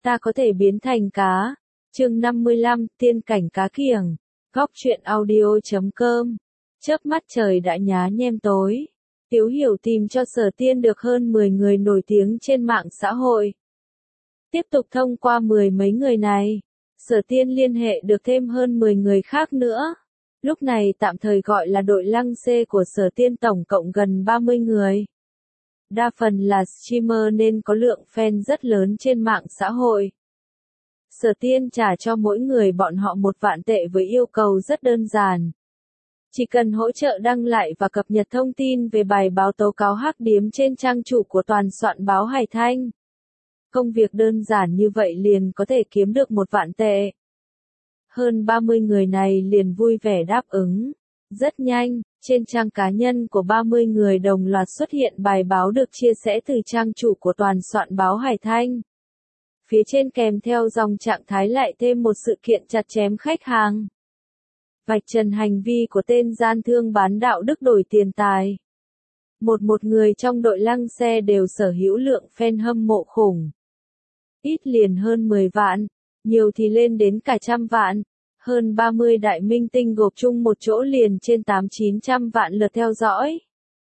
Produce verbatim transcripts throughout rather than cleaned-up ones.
Ta có thể biến thành cá. Chương năm mươi lăm, tiên cảnh cá kiểng. Góc truyện audio chấm com. Chớp mắt trời đã nhá nhem tối. Tiếu Hiểu tìm cho Sở Tiên được hơn mười người nổi tiếng trên mạng xã hội. Tiếp tục thông qua mười mấy người này, Sở Tiên liên hệ được thêm hơn mười người khác nữa. Lúc này tạm thời gọi là đội lăng xê của Sở Tiên tổng cộng gần ba mươi người. Đa phần là streamer nên có lượng fan rất lớn trên mạng xã hội. Sở Tiên trả cho mỗi người bọn họ một vạn tệ với yêu cầu rất đơn giản. Chỉ cần hỗ trợ đăng lại và cập nhật thông tin về bài báo tố cáo hắc điếm trên trang chủ của toàn soạn báo Hải Thanh. Công việc đơn giản như vậy liền có thể kiếm được một vạn tệ. Hơn ba mươi người này liền vui vẻ đáp ứng. Rất nhanh, trên trang cá nhân của ba mươi người đồng loạt xuất hiện bài báo được chia sẻ từ trang chủ của toàn soạn báo Hải Thanh. Phía trên kèm theo dòng trạng thái lại thêm một sự kiện chặt chém khách hàng. Vạch trần hành vi của tên gian thương bán đạo đức đổi tiền tài. Một một người trong đội lăng xe đều sở hữu lượng fan hâm mộ khủng. Ít liền hơn mười vạn, nhiều thì lên đến cả trăm vạn. Hơn ba mươi đại minh tinh gộp chung một chỗ liền trên tám chín trăm vạn lượt theo dõi.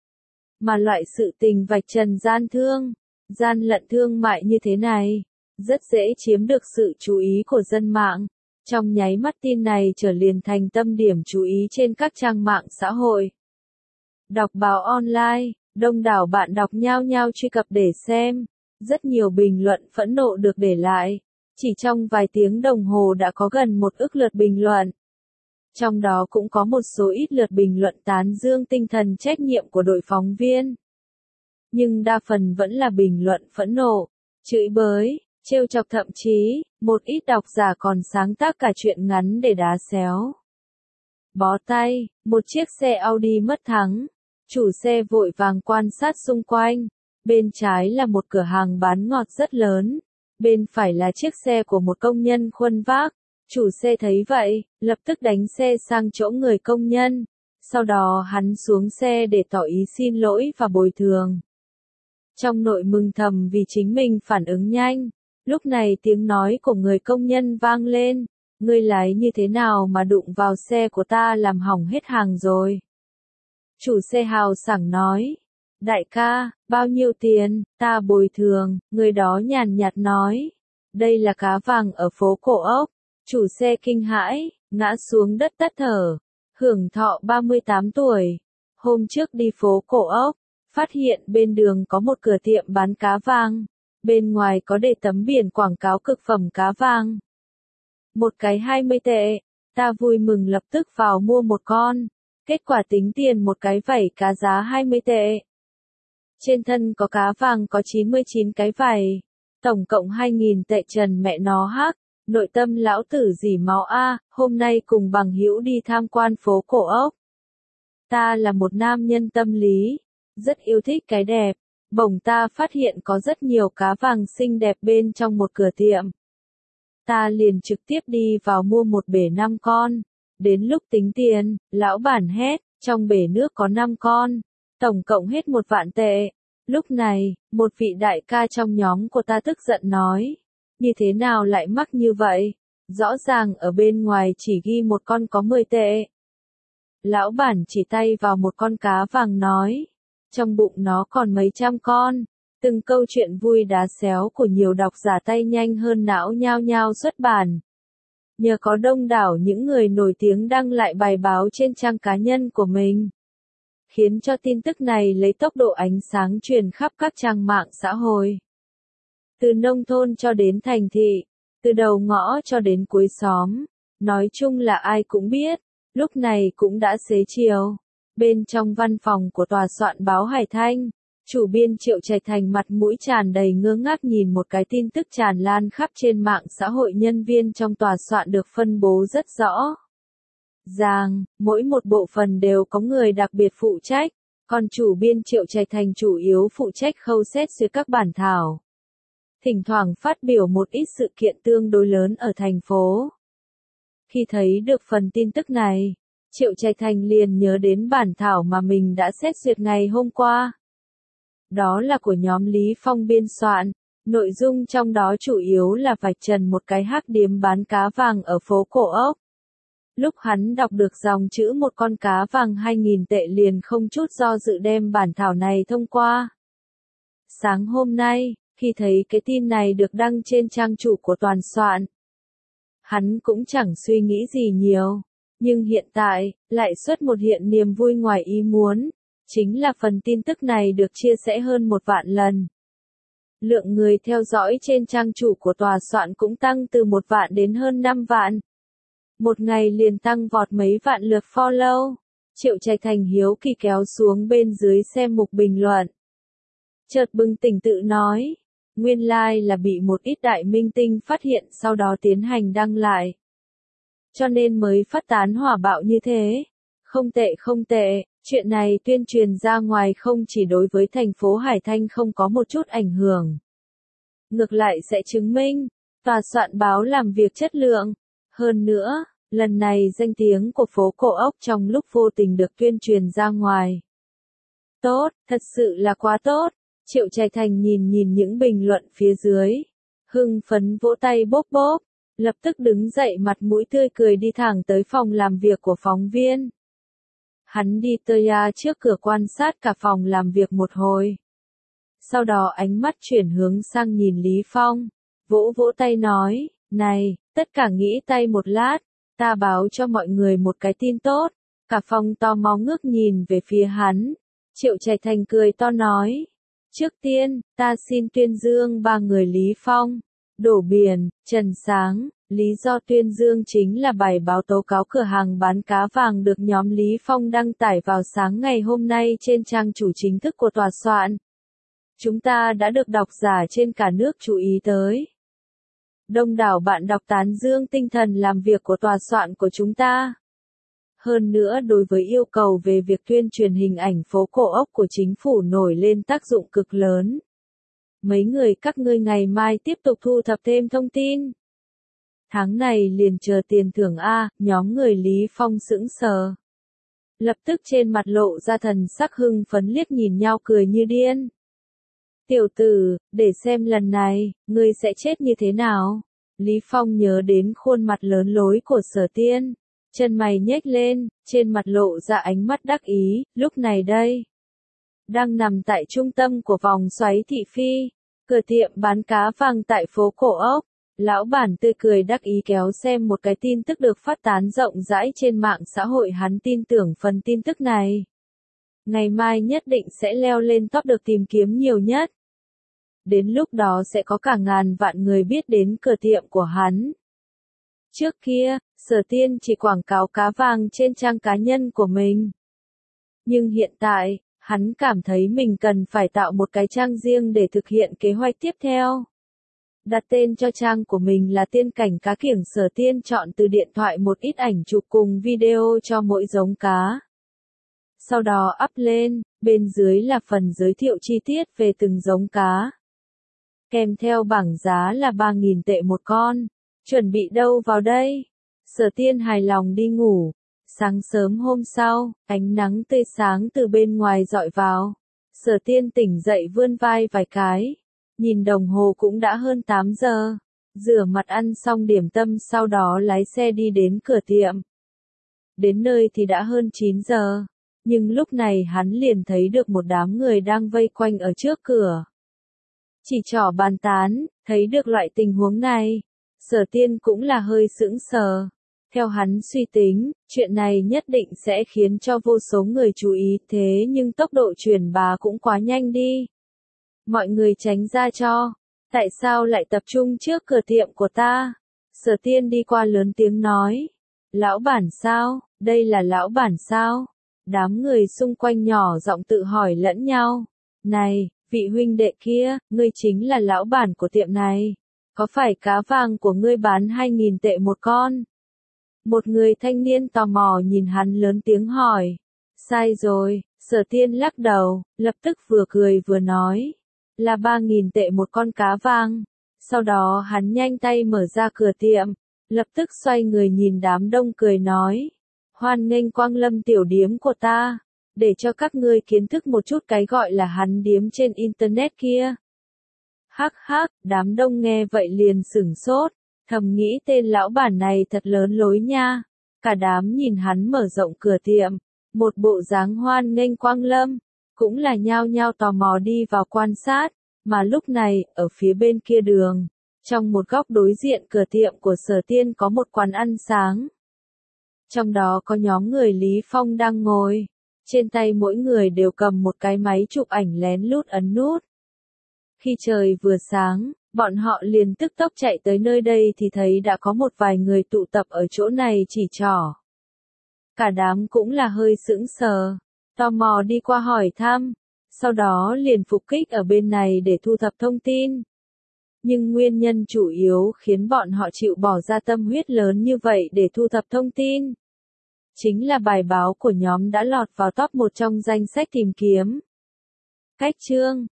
Mà loại sự tình vạch trần gian thương, gian lận thương mại như thế này, rất dễ chiếm được sự chú ý của dân mạng. Trong nháy mắt tin này trở liền thành tâm điểm chú ý trên các trang mạng xã hội. Đọc báo online, đông đảo bạn đọc nhao nhao truy cập để xem. Rất nhiều bình luận phẫn nộ được để lại. Chỉ trong vài tiếng đồng hồ đã có gần một ức lượt bình luận. Trong đó cũng có một số ít lượt bình luận tán dương tinh thần trách nhiệm của đội phóng viên. Nhưng đa phần vẫn là bình luận phẫn nộ, chửi bới, trêu chọc, thậm chí, một ít độc giả còn sáng tác cả truyện ngắn để đá xéo. Bó tay, một chiếc xe Audi mất thắng. Chủ xe vội vàng quan sát xung quanh. Bên trái là một cửa hàng bán ngọt rất lớn. Bên phải là chiếc xe của một công nhân khuân vác. Chủ xe thấy vậy, lập tức đánh xe sang chỗ người công nhân. Sau đó hắn xuống xe để tỏ ý xin lỗi và bồi thường. Trong nội mừng thầm vì chính mình phản ứng nhanh. Lúc này tiếng nói của người công nhân vang lên. Ngươi lái như thế nào mà đụng vào xe của ta làm hỏng hết hàng rồi. Chủ xe hào sảng nói. Đại ca, bao nhiêu tiền, ta bồi thường, người đó nhàn nhạt nói. Đây là cá vàng ở phố Cổ Ốc. Chủ xe kinh hãi, ngã xuống đất tắt thở. Hưởng thọ ba mươi tám tuổi. Hôm trước đi phố Cổ Ốc, phát hiện bên đường có một cửa tiệm bán cá vàng. Bên ngoài có để tấm biển quảng cáo cực phẩm cá vàng. Một cái hai mươi tệ. Ta vui mừng lập tức vào mua một con. Kết quả tính tiền một cái vảy cá giá hai mươi tệ. Trên thân có cá vàng có chín mươi chín cái vảy. Tổng cộng hai nghìn tệ trần mẹ nó hắc. Nội tâm lão tử dỉ máu a, hôm nay cùng bằng hữu đi tham quan phố Cổ Ốc. Ta là một nam nhân tâm lý. Rất yêu thích cái đẹp. Bỗng ta phát hiện có rất nhiều cá vàng xinh đẹp bên trong một cửa tiệm. Ta liền trực tiếp đi vào mua một bể năm con. Đến lúc tính tiền, lão bản hét, trong bể nước có năm con. Tổng cộng hết một vạn tệ. Lúc này, một vị đại ca trong nhóm của ta tức giận nói. Như thế nào lại mắc như vậy? Rõ ràng ở bên ngoài chỉ ghi một con có mười tệ. Lão bản chỉ tay vào một con cá vàng nói. Trong bụng nó còn mấy trăm con. Từng câu chuyện vui đá xéo của nhiều độc giả tay nhanh hơn não nhao nhao xuất bản. Nhờ có đông đảo những người nổi tiếng đăng lại bài báo trên trang cá nhân của mình. Khiến cho tin tức này lấy tốc độ ánh sáng truyền khắp các trang mạng xã hội. Từ nông thôn cho đến thành thị, từ đầu ngõ cho đến cuối xóm. Nói chung là ai cũng biết, lúc này cũng đã xế chiều. Bên trong văn phòng của tòa soạn báo Hải Thanh, chủ biên Triệu Trạch Thành mặt mũi tràn đầy ngơ ngác nhìn một cái tin tức tràn lan khắp trên mạng xã hội. Nhân viên trong tòa soạn được phân bố rất rõ ràng, mỗi một bộ phận đều có người đặc biệt phụ trách, còn chủ biên Triệu Trạch Thành chủ yếu phụ trách khâu xét duyệt các bản thảo. Thỉnh thoảng phát biểu một ít sự kiện tương đối lớn ở thành phố. Khi thấy được phần tin tức này, Triệu Trạch Thành liền nhớ đến bản thảo mà mình đã xét duyệt ngày hôm qua. Đó là của nhóm Lý Phong biên soạn, Nội dung trong đó chủ yếu là vạch trần một cái hắc điếm bán cá vàng ở phố Cổ Ốc. Lúc hắn đọc được dòng chữ một con cá vàng hai nghìn tệ liền không chút do dự đem bản thảo này thông qua. Sáng hôm nay, khi thấy cái tin này được đăng trên trang chủ của toàn soạn, hắn cũng chẳng suy nghĩ gì nhiều. Nhưng hiện tại, lại xuất một hiện niềm vui ngoài ý muốn. Chính là phần tin tức này được chia sẻ hơn một vạn lần. Lượng người theo dõi trên trang chủ của tòa soạn cũng tăng từ một vạn đến hơn năm vạn. Một ngày liền tăng vọt mấy vạn lượt follow. Triệu Trạch Thành hiếu kỳ kéo xuống bên dưới xem mục bình luận. Chợt bừng tỉnh tự nói. Nguyên lai like là bị một ít đại minh tinh phát hiện sau đó tiến hành đăng lại. Cho nên mới phát tán hỏa bạo như thế. Không tệ không tệ, chuyện này tuyên truyền ra ngoài không chỉ đối với thành phố Hải Thanh không có một chút ảnh hưởng. Ngược lại sẽ chứng minh, tòa soạn báo làm việc chất lượng. Hơn nữa, lần này danh tiếng của phố Cổ Ốc trong lúc vô tình được tuyên truyền ra ngoài. Tốt, thật sự là quá tốt. Triệu Trạch Thành nhìn nhìn những bình luận phía dưới. Hưng phấn vỗ tay bốp bốp. Lập tức đứng dậy mặt mũi tươi cười đi thẳng tới phòng làm việc của phóng viên. Hắn đi tới ra trước cửa quan sát cả phòng làm việc một hồi. Sau đó ánh mắt chuyển hướng sang nhìn Lý Phong. Vỗ vỗ tay nói, này, tất cả nghĩ tay một lát, ta báo cho mọi người một cái tin tốt. Cả phòng to mò ngước nhìn về phía hắn. Triệu Trạch Thành cười to nói. Trước tiên, ta xin tuyên dương ba người Lý Phong. Đổ Biển, Trần Sáng, lý do tuyên dương chính là bài báo tố cáo cửa hàng bán cá vàng được nhóm Lý Phong đăng tải vào sáng ngày hôm nay trên trang chủ chính thức của tòa soạn. Chúng ta đã được độc giả trên cả nước chú ý tới. Đông đảo bạn đọc tán dương tinh thần làm việc của tòa soạn của chúng ta. Hơn nữa đối với yêu cầu về việc tuyên truyền hình ảnh phố Cổ Ốc của chính phủ nổi lên tác dụng cực lớn. Mấy người các ngươi ngày mai tiếp tục thu thập thêm thông tin. Tháng này liền chờ tiền thưởng A, nhóm người Lý Phong sững sờ. Lập tức trên mặt lộ ra thần sắc hưng phấn liếc nhìn nhau cười như điên. Tiểu tử, để xem lần này, ngươi sẽ chết như thế nào? Lý Phong nhớ đến khuôn mặt lớn lối của Sở Tiên. Chân mày nhếch lên, trên mặt lộ ra ánh mắt đắc ý, lúc này đây. Đang nằm tại trung tâm của vòng xoáy thị phi, cửa tiệm bán cá vàng tại phố Cổ Ốc. Lão bản tươi cười đắc ý kéo xem một cái tin tức được phát tán rộng rãi trên mạng xã hội, hắn tin tưởng phần tin tức này. Ngày mai nhất định sẽ leo lên top được tìm kiếm nhiều nhất. Đến lúc đó sẽ có cả ngàn vạn người biết đến cửa tiệm của hắn. Trước kia, Sở Tiên chỉ quảng cáo cá vàng trên trang cá nhân của mình. Nhưng hiện tại, hắn cảm thấy mình cần phải tạo một cái trang riêng để thực hiện kế hoạch tiếp theo. Đặt tên cho trang của mình là Tiên Cảnh Cá Kiểng. Sở Tiên chọn từ điện thoại một ít ảnh chụp cùng video cho mỗi giống cá. Sau đó up lên, bên dưới là phần giới thiệu chi tiết về từng giống cá. Kèm theo bảng giá là ba nghìn tệ một con. Chuẩn bị đâu vào đây? Sở Tiên hài lòng đi ngủ. Sáng sớm hôm sau, ánh nắng tươi sáng từ bên ngoài dọi vào. Sở Tiên tỉnh dậy vươn vai vài cái. Nhìn đồng hồ cũng đã hơn tám giờ. Rửa mặt ăn xong điểm tâm sau đó lái xe đi đến cửa tiệm. Đến nơi thì đã hơn chín giờ. Nhưng lúc này hắn liền thấy được một đám người đang vây quanh ở trước cửa. Chỉ trỏ bàn tán, thấy được loại tình huống này. Sở Tiên cũng là hơi sững sờ. Theo hắn suy tính, chuyện này nhất định sẽ khiến cho vô số người chú ý, thế nhưng tốc độ truyền bá cũng quá nhanh đi. Mọi người tránh ra cho. Tại sao lại tập trung trước cửa tiệm của ta? Sở Tiên đi qua lớn tiếng nói. Lão bản sao? Đây là lão bản sao? Đám người xung quanh nhỏ giọng tự hỏi lẫn nhau. Này, vị huynh đệ kia, ngươi chính là lão bản của tiệm này. Có phải cá vàng của ngươi bán hai nghìn tệ một con? Một người thanh niên tò mò nhìn hắn lớn tiếng hỏi. Sai rồi, Sở Tiên lắc đầu, lập tức vừa cười vừa nói. Là ba nghìn tệ một con cá vàng. Sau đó hắn nhanh tay mở ra cửa tiệm. Lập tức xoay người nhìn đám đông cười nói. Hoan nghênh quang lâm tiểu điếm của ta. Để cho các ngươi kiến thức một chút cái gọi là hắn điếm trên internet kia. Hắc hắc, đám đông nghe vậy liền sửng sốt, thầm nghĩ tên lão bản này thật lớn lối nha. Cả đám nhìn hắn mở rộng cửa tiệm, một bộ dáng hoan nghênh quang lâm, cũng là nhao nhao tò mò đi vào quan sát, mà lúc này, ở phía bên kia đường, trong một góc đối diện cửa tiệm của Sở Tiên có một quán ăn sáng. Trong đó có nhóm người Lý Phong đang ngồi, trên tay mỗi người đều cầm một cái máy chụp ảnh lén lút ấn nút. Khi trời vừa sáng, bọn họ liền tức tốc chạy tới nơi đây thì thấy đã có một vài người tụ tập ở chỗ này chỉ trỏ. Cả đám cũng là hơi sững sờ, tò mò đi qua hỏi thăm, sau đó liền phục kích ở bên này để thu thập thông tin. Nhưng nguyên nhân chủ yếu khiến bọn họ chịu bỏ ra tâm huyết lớn như vậy để thu thập thông tin, chính là bài báo của nhóm đã lọt vào top một trong danh sách tìm kiếm. Cách chương